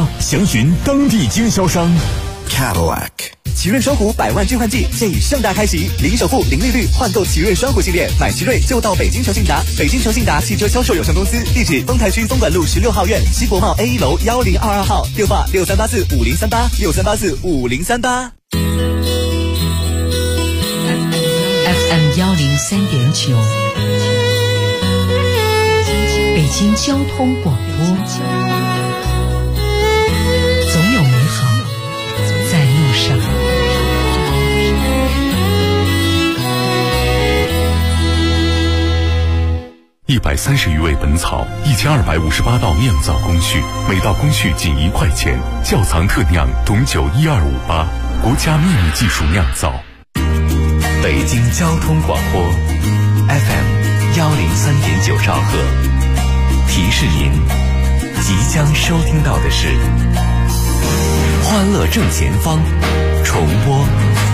详询当地经销商。 Cadillac 奇瑞双虎100万置换季现已盛大开启，零首付、零利率换购奇瑞双虎系列，买奇瑞就到北京诚信达。北京诚信达汽车销售有限公司，地址丰台区东莞路16号院西博贸 A1 楼1022号，电话63845038，63845038。 FM 103.9，北京交通广播，总有美好在路上。 130余味本草，1258道酿造工序，每道工序仅1块钱。窖藏特酿董酒12588，国家秘密技术酿造。 北京交通广播 FM 103.9兆赫，提示您即将收听到的是欢乐正前方重播。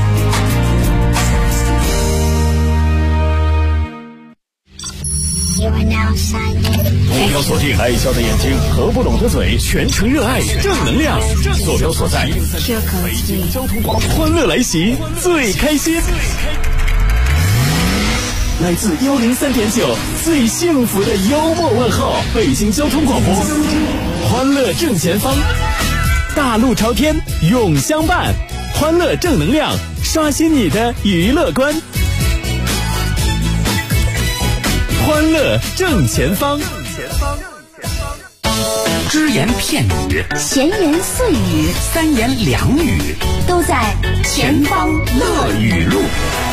目标锁定爱笑的眼睛和不拢的嘴，全程热爱正能量。坐标所在北京交通广播，欢乐来袭，最开心。来自103.9最幸福的幽默问候，北京交通广播，欢乐正前方，大路朝天永相伴，欢乐正能量，刷新你的娱乐观。欢乐正前方， 只言片语， 闲言碎语， 三言两语， 都在前方乐语录。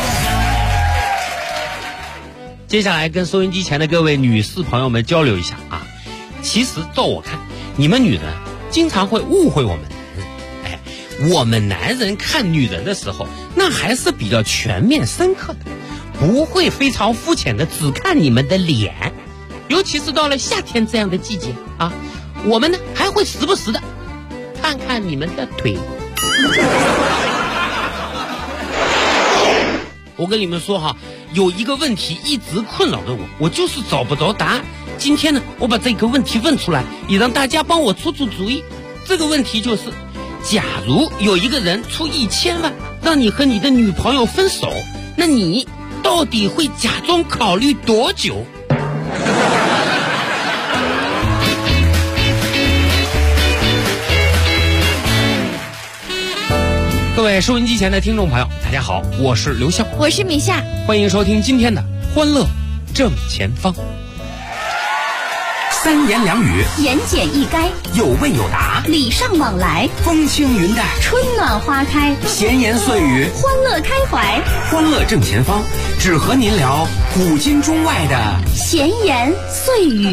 接下来跟收音机前的各位女士朋友们交流一下啊。其实照我看，你们女人经常会误会我们男人。我们男人看女人的时候，那还是比较全面深刻的，不会非常肤浅的只看你们的脸。尤其是到了夏天这样的季节啊，我们呢还会时不时的看看你们的腿。我跟你们说哈，有一个问题一直困扰着我就是找不着答案。今天呢，我把这个问题问出来，也让大家帮我出主意。这个问题就是，假如有一个人出1000万让你和你的女朋友分手，那你到底会假装考虑多久？各位收音机前的听众朋友，大家好，我是刘笑， 我是米夏， 欢迎收听今天的欢乐正前方。 三言两语， 言简意赅， 有问有答， 礼尚往来， 风轻云淡， 春暖花开， 闲言碎语， 欢乐开怀。 欢乐正前方，只和您聊古今中外的闲言碎语。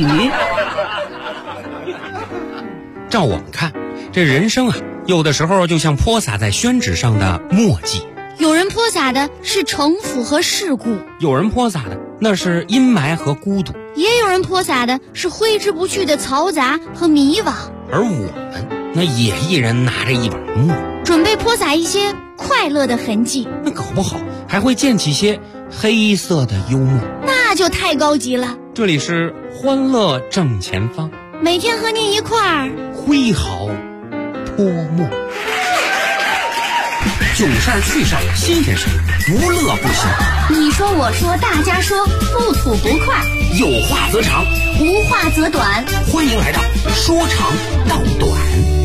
照我们看，这人生啊，有的时候就像泼洒在宣纸上的墨迹， 有人泼洒的是城府和世故， 有人泼洒的那是阴霾和孤独， 也有人泼洒的是挥之不去的嘈杂和迷惘。 而我们那也一人拿着一把墨， 准备泼洒一些快乐的痕迹， 那搞不好还会溅起些黑色的幽默， 那就太高级了。 这里是欢乐正前方， 每天和您一块儿挥毫泼墨， 囧事儿趣事儿新鲜事儿，无乐不休。 你说我说大家说，不吐不快， 有话则长， 无话则短。 欢迎来到说长道短。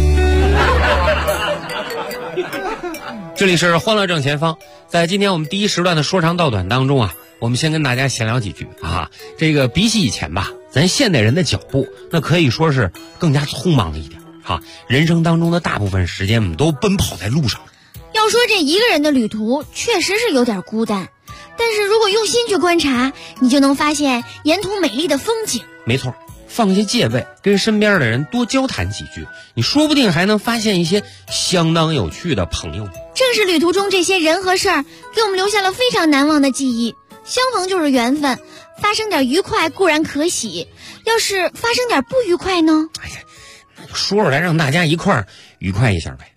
这里是欢乐正前方，在今天我们第一时段的说长道短当中啊，我们先跟大家闲聊几句啊。这个比起以前吧，咱现代人的脚步那可以说是更加匆忙了一点啊。人生当中的大部分时间我们都奔跑在路上。 要说这一个人的旅途确实是有点孤单，但是如果用心去观察，你就能发现沿途美丽的风景。 没错，放下戒备，跟身边的人多交谈几句，你说不定还能发现一些相当有趣的朋友。 正是旅途中这些人和事儿，给我们留下了非常难忘的记忆。相逢就是缘分，发生点愉快固然可喜，要是发生点不愉快呢？ 哎呀，那就说出来让大家一块儿愉快一下呗。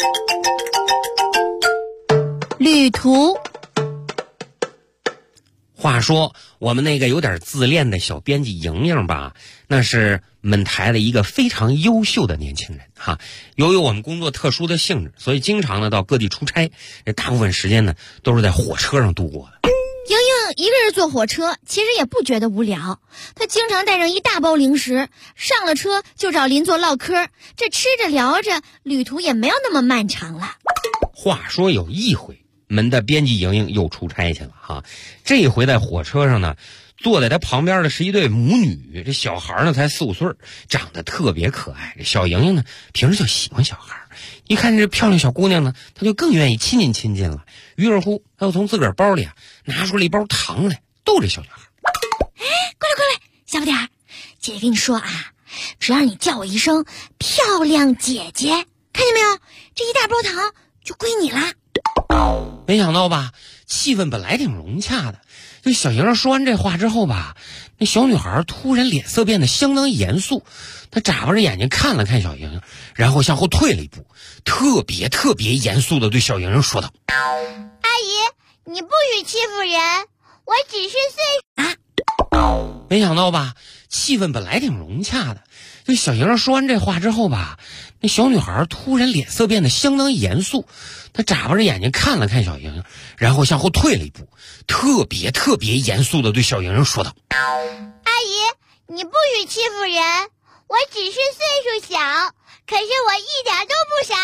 旅途， 话说我们那个有点自恋的小编辑莹莹吧，那是本台的一个非常优秀的年轻人哈。由于我们工作特殊的性质，所以经常呢到各地出差，这大部分时间呢都是在火车上度过的。 莹莹一个人坐火车，其实也不觉得无聊。她经常带上一大包零食，上了车就找邻座唠嗑，这吃着聊着，旅途也没有那么漫长了。 话说有一回，我们的编辑莹莹又出差去了哈。这一回在火车上呢，坐在她旁边的是一对母女，这小孩呢才4、5岁，长得特别可爱。这小莹莹呢平时就喜欢小孩，一看这漂亮小姑娘呢，她就更愿意亲近了。于是乎，她又从自个儿包里拿出了一包糖来，逗这小女孩。 过来，小不点儿，姐姐跟你说啊，只要你叫我一声漂亮姐姐，看见没有，这一大包糖就归你啦。 没想到吧，气氛本来挺融洽的，这小莹说完这话之后吧，那小女孩突然脸色变得相当严肃，她眨巴着眼睛看了看小莹，然后向后退了一步，特别严肃地对小莹说道： 阿姨，你不许欺负人，我只是岁啊。 没想到吧，气氛本来挺融洽的，这小莹说完这话之后吧，那小女孩突然脸色变得相当严肃，她眨巴着眼睛看了看小莹，然后向后退了一步，特别严肃地对小莹说道： 阿姨，你不许欺负人，我只是岁数小，可是我一点都不傻。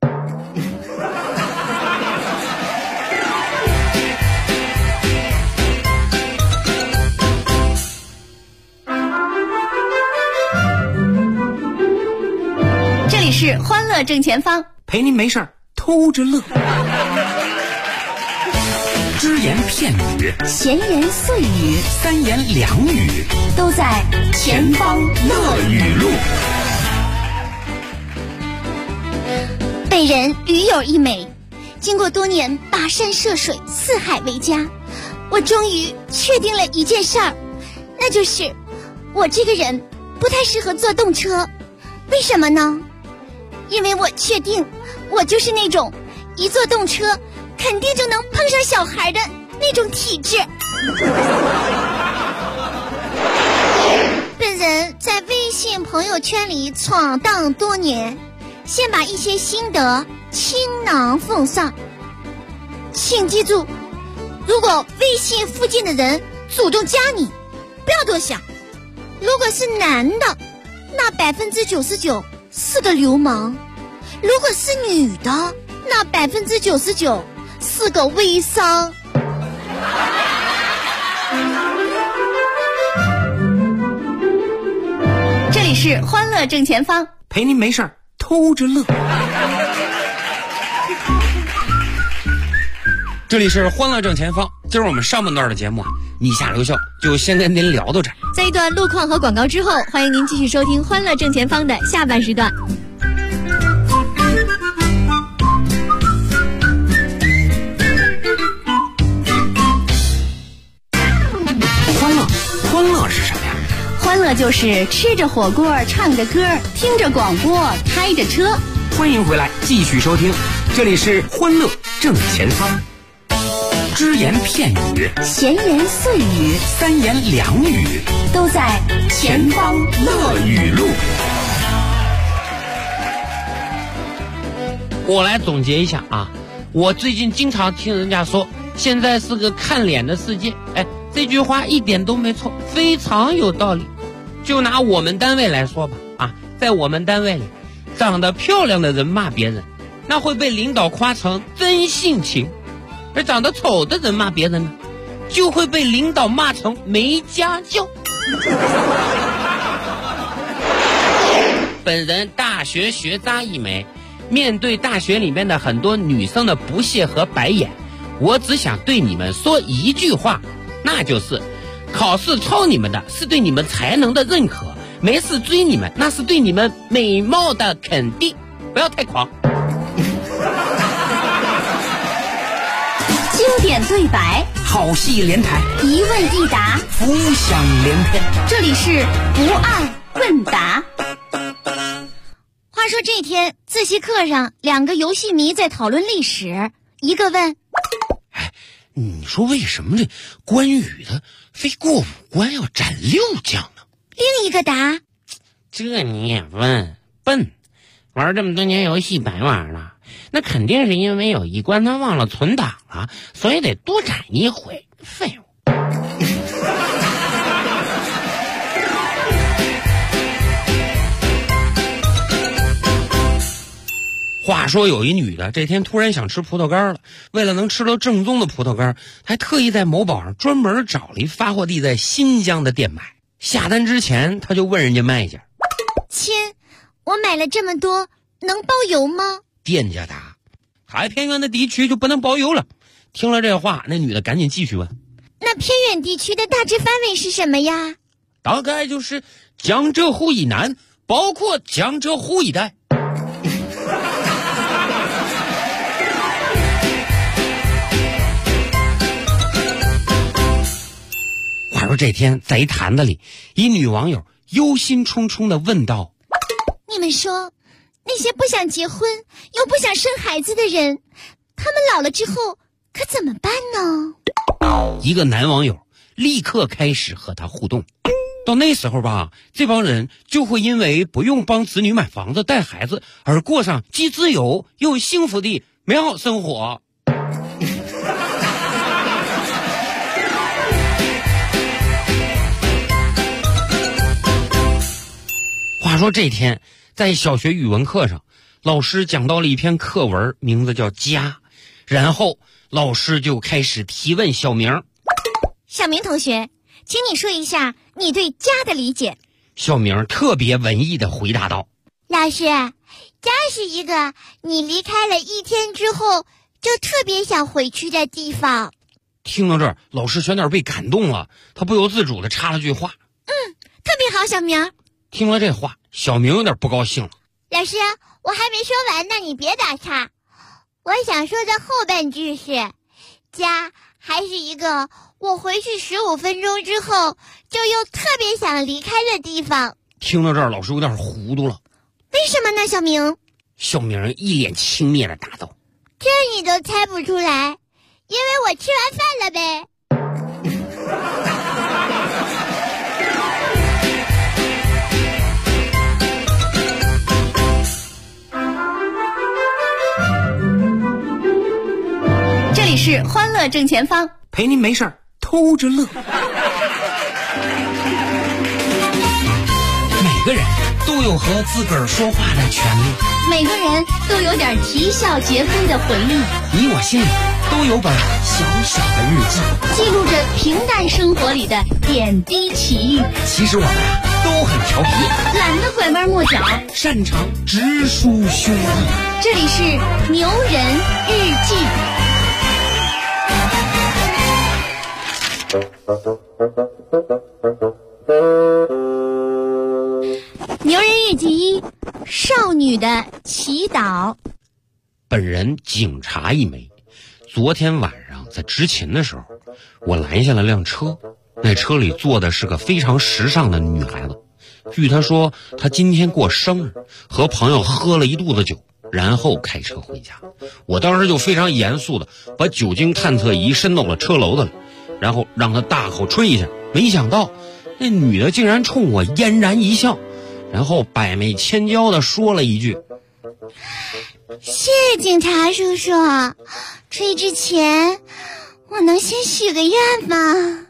这里是欢乐正前方， 陪您没事儿偷着乐。只言片语， 闲言碎语， 三言两语， 都在前方乐语录。北人屡有一美，经过多年跋山涉水，四海为家，我终于确定了一件事儿，那就是我这个人不太适合坐动车。为什么呢？因为我确定我就是那种一坐动车肯定就能碰上小孩的那种体质。本人在微信朋友圈里闯荡多年，先把一些心得倾囊奉上。请记住，如果微信附近的人主动加你，不要多想，如果是男的，那99%是个流氓；如果是女的，那99%是个微商。这里是欢乐正前方， 陪您没事儿偷着乐。 这里是欢乐正前方，今儿我们上半段的节目你下留校就先跟您聊到这儿。 在一段路况和广告之后，欢迎您继续收听欢乐正前方的下半时段。 欢乐是什么呀？ 欢乐就是吃着火锅，唱着歌，听着广播，开着车。 欢迎回来，继续收听，这里是欢乐正前方。只言片语， 闲言碎语， 三言两语， 都在前方乐语录。 我来总结一下啊，我最近经常听人家说，现在是个看脸的世界。这句话一点都没错，非常有道理。就拿我们单位来说吧，在我们单位里，长得漂亮的人骂别人，那会被领导夸成真性情；而长得丑的人骂别人呢，就会被领导骂成没家教。本人大学学渣一枚，面对大学里面的很多女生的不屑和白眼，我只想对你们说一句话，那就是考试抄你们的是对你们才能的认可，没事追你们那是对你们美貌的肯定，不要太狂。 经典对白， 好戏连台， 一问一答， 浮想联翩。 这里是不二问答。话说这天自习课上，两个游戏迷在讨论历史，一个问： 你说为什么这关羽他非过5关要斩6将呢？ 另一个答： 这你也问，笨！玩这么多年游戏白玩了，那肯定是因为有一关他忘了存档了，所以得多斩1回。废物！话说有一女的这天突然想吃葡萄干了，为了能吃到正宗的葡萄干，还特意在某宝上专门找了一发货地在新疆的店买。下单之前，她就问人家卖家：“ 亲，我买了这么多，能包邮吗？” 店家答：“太偏远的地区就不能包邮了。”听了这话，那女的赶紧继续问：“ 那偏远地区的大致范围是什么呀？” 大概就是江浙沪以南，包括江浙沪一带。话说这天在一坛子里，一女网友忧心忡忡地问道：“ 你们说，那些不想结婚又不想生孩子的人，他们老了之后可怎么办呢？” 一个男网友立刻开始和他互动。到那时候吧，这帮人就会因为不用帮子女买房子带孩子，而过上既自由又幸福的美好生活。话说这天在小学语文课上，老师讲到了一篇课文，名字叫《家》，然后老师就开始提问小明：“ 小明同学，请你说一下你对家的理解。” 小明特别文艺地回答道：“ 老师，家是一个你离开了1天之后就特别想回去的地方。” 听到这儿，老师全点被感动了，他不由自主地插了句话：“ 特别好，小明。” 听了这话，小明有点不高兴了。 老师，我还没说完呢，你别打岔。我想说的后半句是，家还是一个我回去15分钟之后就又特别想离开的地方。 听到这儿，老师有点糊涂了。 为什么呢，小明？ 小明一脸轻蔑地答道：“ 这你都猜不出来，因为我吃完饭了呗。” 这里是欢乐正前方， 陪您没事儿偷着乐。每个人都有和自个儿说话的权利， 每个人都有点啼笑皆非的回忆。 你我心里都有本小小的日记， 记录着平淡生活里的点滴奇遇。 其实我们都很调皮， 懒得拐弯抹角， 擅长直抒胸臆。 这里是牛人日记。 牛人日记1：少女的祈祷。 本人警察一枚。昨天晚上在执勤的时候，我拦下了辆车，那车里坐的是个非常时尚的女孩子。据她说，她今天过生日，和朋友喝了一肚子酒，然后开车回家。我当时就非常严肃的把酒精探测仪伸到了车楼子里，然后让她大口吹一下。没想到那女的竟然冲我嫣然一笑，然后百媚千娇的说了一句：“ 谢谢警察叔叔，吹之前我能先许个愿吗？”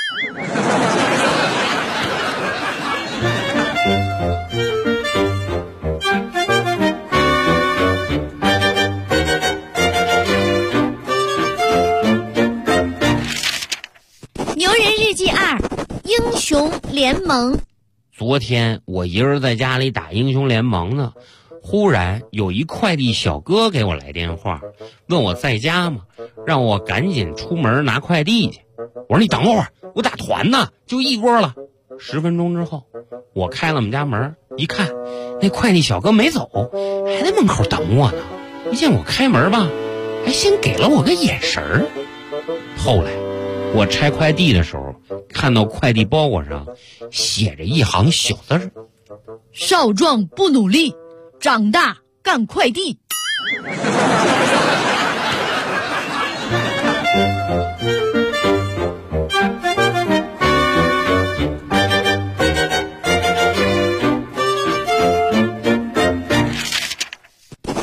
牛人日记2：英雄联盟。 昨天我一人在家里打英雄联盟呢，忽然有一快递小哥给我来电话，问我在家吗，让我赶紧出门拿快递去。我说你等会儿，我打团呢，就一波了。10分钟之后，我开了我们家门，一看那快递小哥没走，还在门口等我呢。一见我开门吧，还先给了我个眼神儿。后来我拆快递的时候，看到快递包裹上写着一行小字儿： 少壮不努力，长大干快递。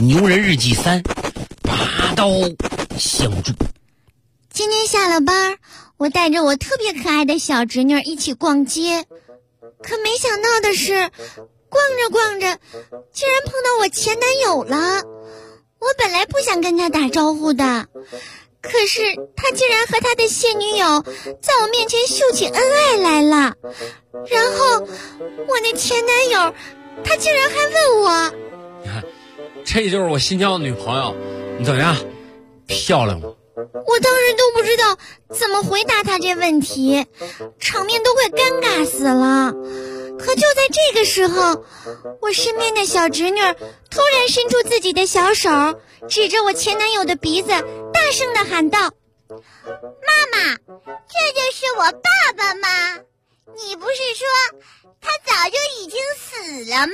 牛人日记3，拔刀相助。 今天下了班，我带着我特别可爱的小侄女一起逛街，可没想到的是，逛着逛着，竟然碰到我前男友了。我本来不想跟他打招呼的，可是他竟然和他的现女友在我面前秀起恩爱来了。然后我那前男友他竟然还问我， 你看，这就是我新交的女朋友，你怎么样？漂亮吗？ 我当时都不知道怎么回答他这问题，场面都快尴尬死了。可就在这个时候，我身边的小侄女突然伸出自己的小手，指着我前男友的鼻子，大声地喊道：“妈妈，这就是我爸爸吗？你不是说他早就已经死了吗？”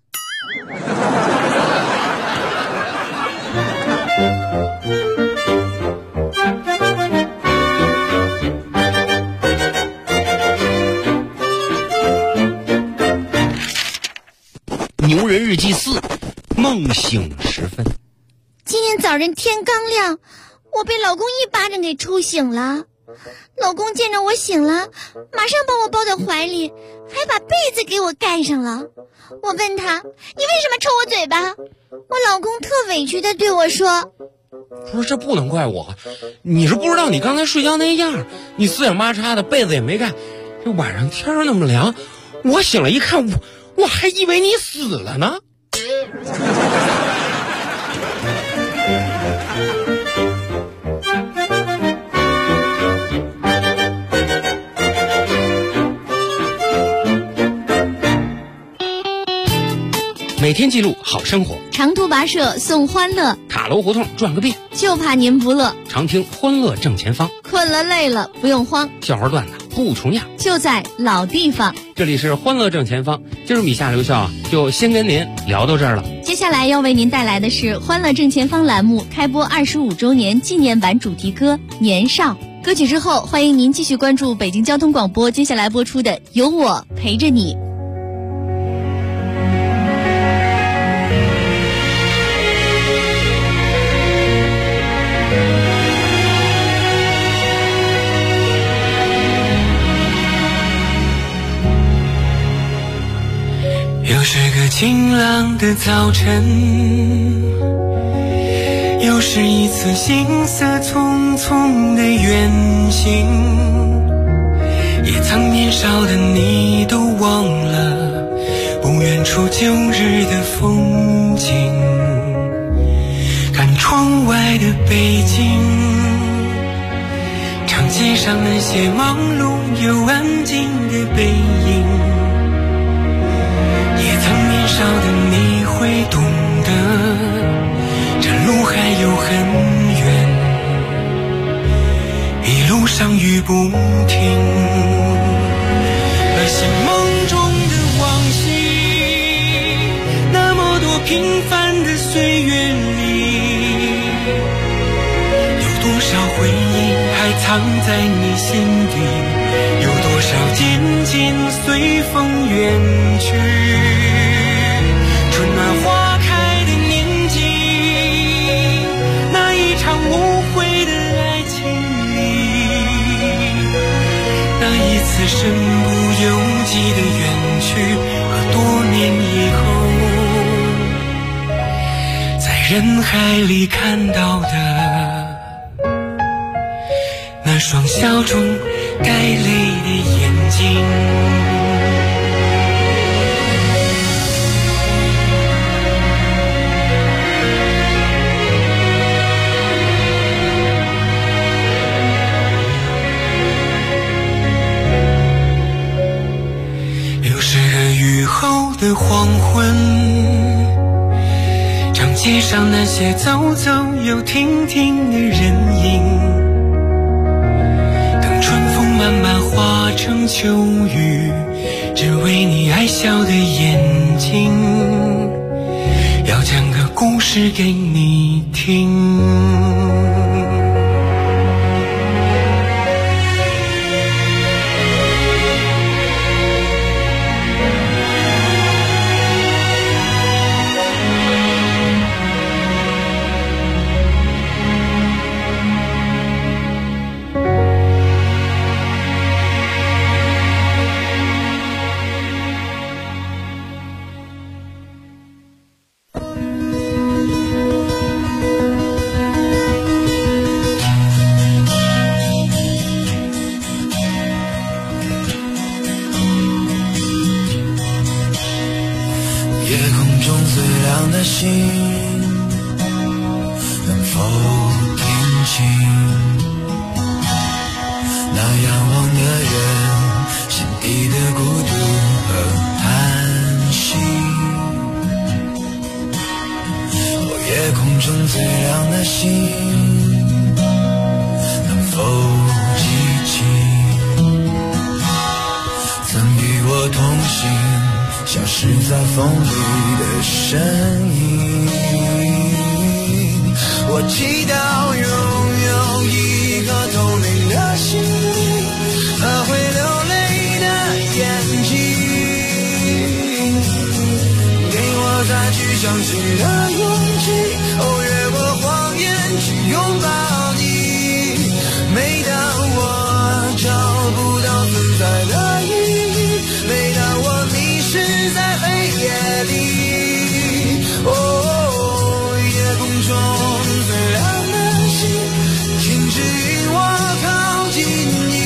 牛人日记4，梦醒时分。 今天早晨天刚亮，我被老公一巴掌给抽醒了。老公见着我醒了，马上把我抱在怀里，还把被子给我盖上了。我问他：“你为什么抽我嘴巴？”我老公特委屈地对我说：“ 不是，这不能怪我，你是不知道你刚才睡觉那样，你4仰8叉的，被子也没盖，这晚上天儿那么凉，我醒了一看，我还以为你死了呢。”每天记录好生活， 长途跋涉送欢乐， 塔楼胡同转个遍， 就怕您不乐。 常听欢乐正前方， 困了累了不用慌， 笑话段子不重样， 就在老地方。 这里是欢乐正前方，今儿米夏留校就先跟您聊到这儿了。 接下来要为您带来的是欢乐正前方栏目开播25周年纪念版主题歌《年少》。歌曲之后，欢迎您继续关注北京交通广播接下来播出的《有我陪着你》。 又是个晴朗的早晨，又是一次行色匆匆的远行，也曾年少的你都忘了不远处旧日的风景。看窗外的北京，长街上那些忙碌又安静的背影，也曾年少的你会懂得，这路还有很远，一路上雨不停。那些梦中的往昔，那么多平凡的岁月里，有多少回忆还藏在你心底，有多少渐渐随风远去。春暖花开的年纪，那一场无悔的爱情里，那一次身不由己的远去，和多年以后在人海里看到的那双笑中带泪的眼睛。又是个雨后的黄昏，长街上那些走走又停停的人影，等春风慢慢化成秋雨，只为你爱笑的眼睛，要讲个故事给你听。 的心能否听清那仰望的人心底的孤独和叹息？夜空中最亮的星能否记起曾与我同行消失在风里的身影？我祈祷拥有一颗透明的心灵和会流泪的眼睛，给我再去相信的勇气，越过谎言去拥抱你。每当我找不到存在的意义，每当我迷失在黑夜里，夜空中最亮的星，请指引我靠近你。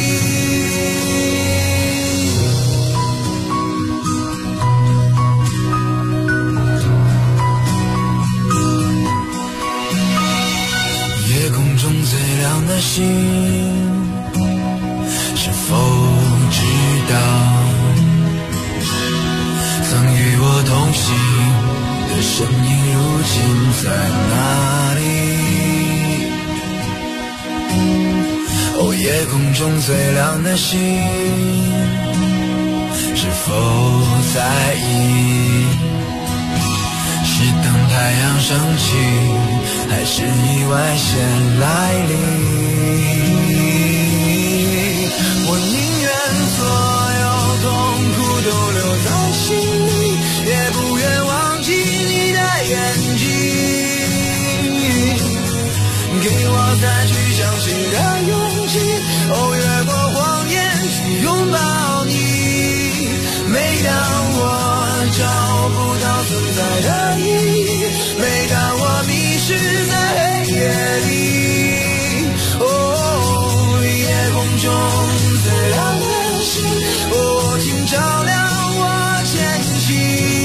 夜空中最亮的星，是否知道曾与我同行的身影如今在哪里？夜空中最亮的星，是否在意是等太阳升起，还是意外先来临？我宁愿所有痛苦都留在心里，也不愿忘记你的眼睛。给我再去相信的勇气，越过谎言去拥抱你。每当我找不到存在的意义，每当我迷失在黑夜里，夜空中最亮的星，请照亮我前行。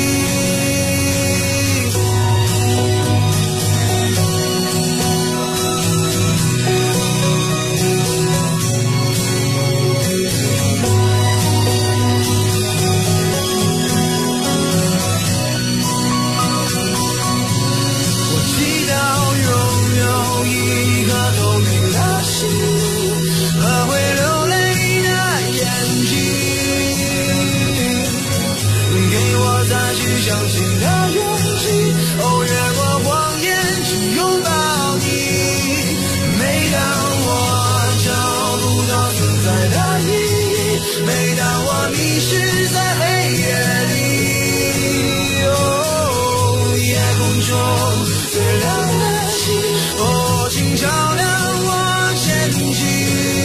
相信的勇气，越过谎言去拥抱你。每当我找不到存在的意义，每当我迷失在黑夜里，夜空中最亮的星，请照亮我前行。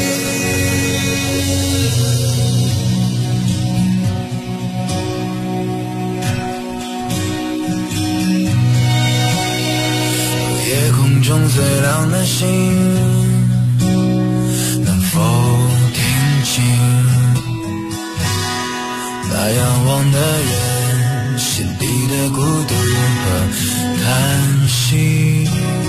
中最亮的星，能否听清那仰望的人心底的孤独和叹息？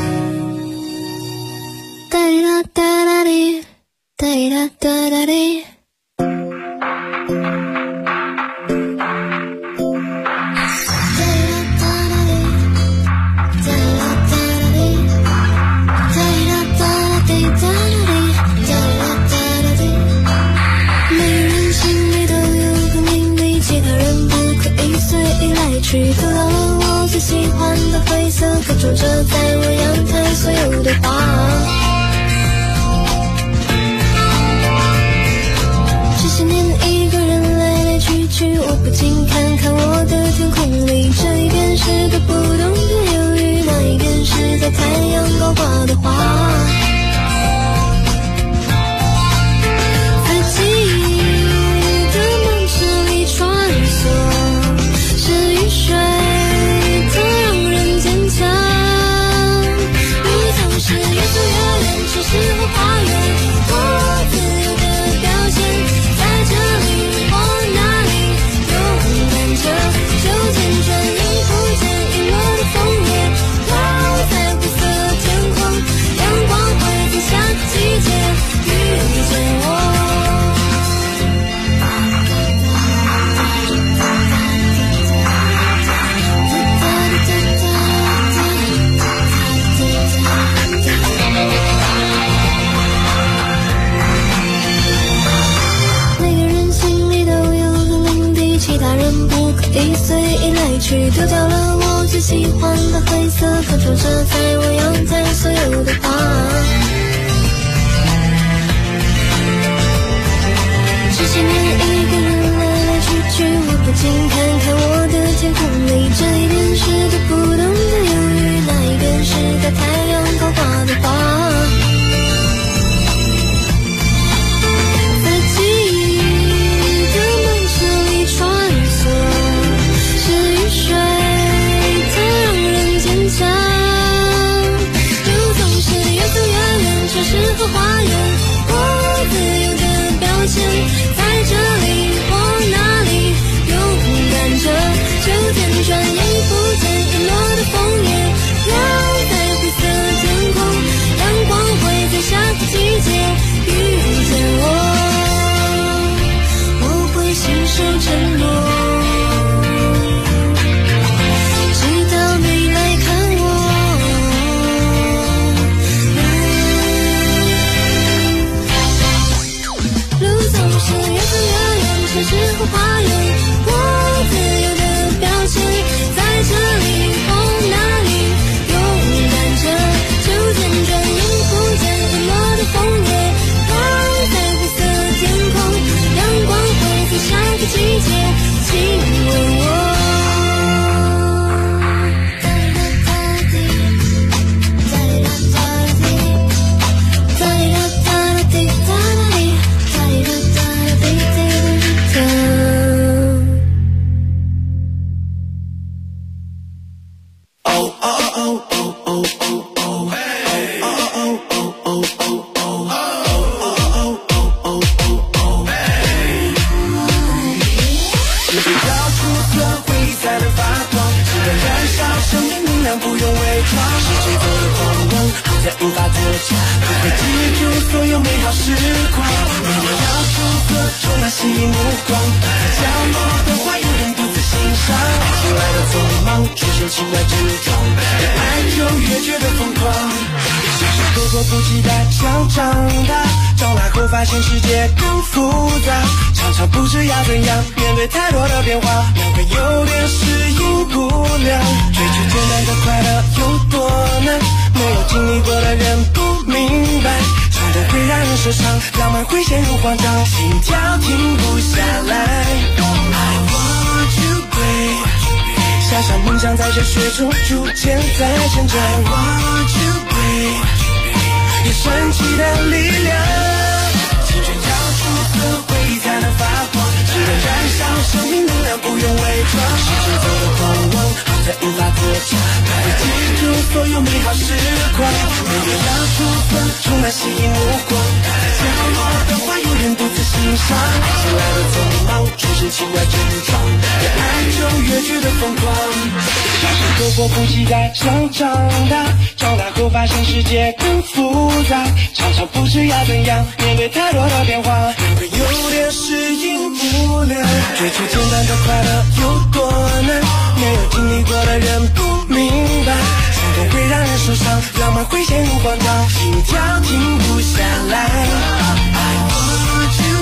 哒啦哒啦哩，哒啦哒啦哩。不了我最喜欢的灰色，可种着在我阳台所有的花。这些年一个人来来去去，我不禁看看我的天空里，这一边是个不懂的忧郁，那一边是在太阳高挂的花。在记忆的梦池里穿梭，是雨水它让人坚强，你总是越走越远，城市和花园，我自由的表现，在这里或那里勇敢着。 白灰色可住着在我阳台所有的花。这些年一个人来来去去，我不禁看看我的天空里，这一边是读不懂的忧郁，那一边是个太阳高挂的花。在记忆的梦舍里穿梭，是雨水它让人坚强，就总是越走越远，城市和花园，我自由的标签，在这里或哪里勇敢着，秋天转眼已不见遗落的枫叶，飘在灰色天空，阳光会在下个季节遇见我，我会信守承诺，直到你来看我。路总是越走越远，城市和花园，我自由的标签，在这里或哪里勇敢着，秋天转眼不见遗落的枫叶，飘在灰色天空，阳光会在下个季节亲吻我。 发现世界更复杂，常常不知要怎样面对太多的变化，两个有点适应不了。追求简单的快乐有多难，没有经历过的人不明白，冲动会让人受伤，浪漫会陷入慌张，心跳停不下来。I want you babe， 想象梦想在这雪中逐渐在成长。I want you babe， 有神奇的力量。青春交出色，回忆才能发光，只能燃烧生命能量，不用伪装。时间走得狂妄，好在无法躲藏，会记住所有美好时光。每个要出色，充满吸引目光，在角落的花有人独自欣赏。爱情来的匆忙，出现情外症状，越爱就越觉得疯狂。走过不期待想长大，长大后发现世界更复杂，常常不知要怎样面对太多的变化，两个有点适应不了。追求简单的快乐有多难，没有经历过的人不明白，冲动会让人受伤，浪漫会陷入慌张，心跳停不下来。I want you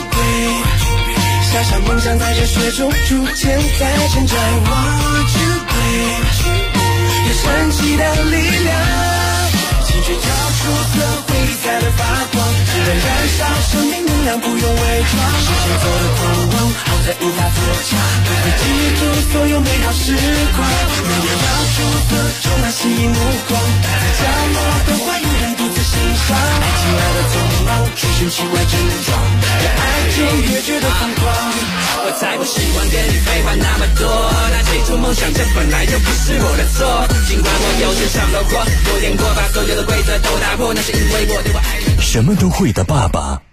babe， 想象梦想在这雪中逐渐在成长。I want you babe， 有神奇的力量，青春交出色，回忆才能发光，只能燃烧生命能量，不用伪装。时间走得狂妄，好在无法躲藏，会记住所有美好时光。每年要出色，充满吸引目光，在角落的花有人独自欣赏。爱情来的匆忙，出现情外症状，越爱就越觉得疯狂。我才不喜欢跟你废话那么多，那起初梦想这本来就不是我的错，尽管我有些上了火，多点过把所有的规则都打破，那是因为我对我爱人。 什么都会的爸爸